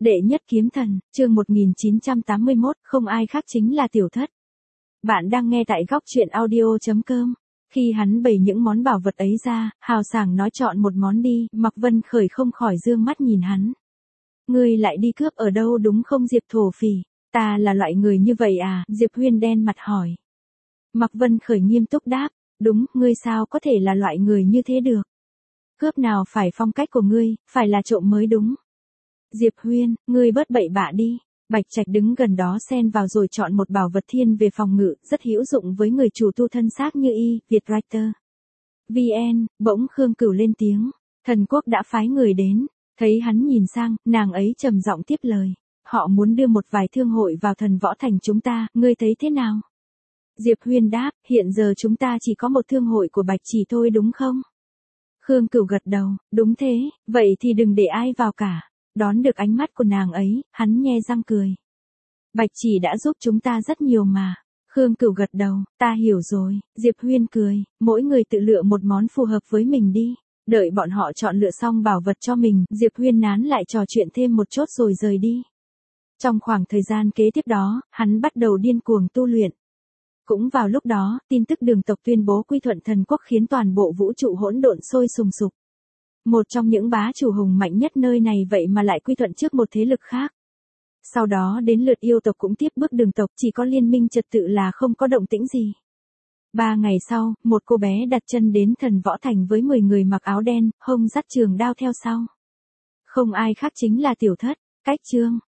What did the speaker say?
Đệ nhất kiếm thần, chương 1981, không ai khác chính là tiểu thất. Bạn đang nghe tại góc truyện audio.com. Khi hắn bày những món bảo vật ấy ra, hào sảng nói chọn một món đi, Mạc Vân Khởi không khỏi dương mắt nhìn hắn. Ngươi lại đi cướp ở đâu đúng không Diệp thổ phỉ? Ta là loại người như vậy à? Diệp Huyên đen mặt hỏi. Mạc Vân Khởi nghiêm túc đáp, đúng, ngươi sao có thể là loại người như thế được? Cướp nào phải phong cách của ngươi, phải là trộm mới đúng. Diệp Huyên, ngươi bớt bậy bạ đi. Bạch Trạch đứng gần đó xen vào rồi chọn một bảo vật thiên về phòng ngự, rất hữu dụng với người chủ tu thân xác như y, Việt Writer. VN, bỗng Khương Cửu lên tiếng, thần quốc đã phái người đến, thấy hắn nhìn sang, nàng ấy trầm giọng tiếp lời. Họ muốn đưa một vài thương hội vào thần võ thành chúng ta, ngươi thấy thế nào? Diệp Huyên đáp, hiện giờ chúng ta chỉ có một thương hội của Bạch Chỉ thôi đúng không? Khương Cửu gật đầu, đúng thế, vậy thì đừng để ai vào cả. Đón được ánh mắt của nàng ấy, hắn nhe răng cười. Bạch Chỉ đã giúp chúng ta rất nhiều mà. Khương Cửu gật đầu, ta hiểu rồi. Diệp Huyên cười, mỗi người tự lựa một món phù hợp với mình đi. Đợi bọn họ chọn lựa xong bảo vật cho mình, Diệp Huyên nán lại trò chuyện thêm một chút rồi rời đi. Trong khoảng thời gian kế tiếp đó, hắn bắt đầu điên cuồng tu luyện. Cũng vào lúc đó, tin tức đường tộc tuyên bố quy thuận thần quốc khiến toàn bộ vũ trụ hỗn độn sôi sùng sục. Một trong những bá chủ hùng mạnh nhất nơi này vậy mà lại quy thuận trước một thế lực khác. Sau đó đến lượt yêu tộc cũng tiếp bước đường tộc, chỉ có liên minh trật tự là không có động tĩnh gì. 3 ngày sau, một cô bé đặt chân đến thần võ thành với 10 người mặc áo đen, hông dắt trường đao theo sau. Không ai khác chính là tiểu thất, cách chương.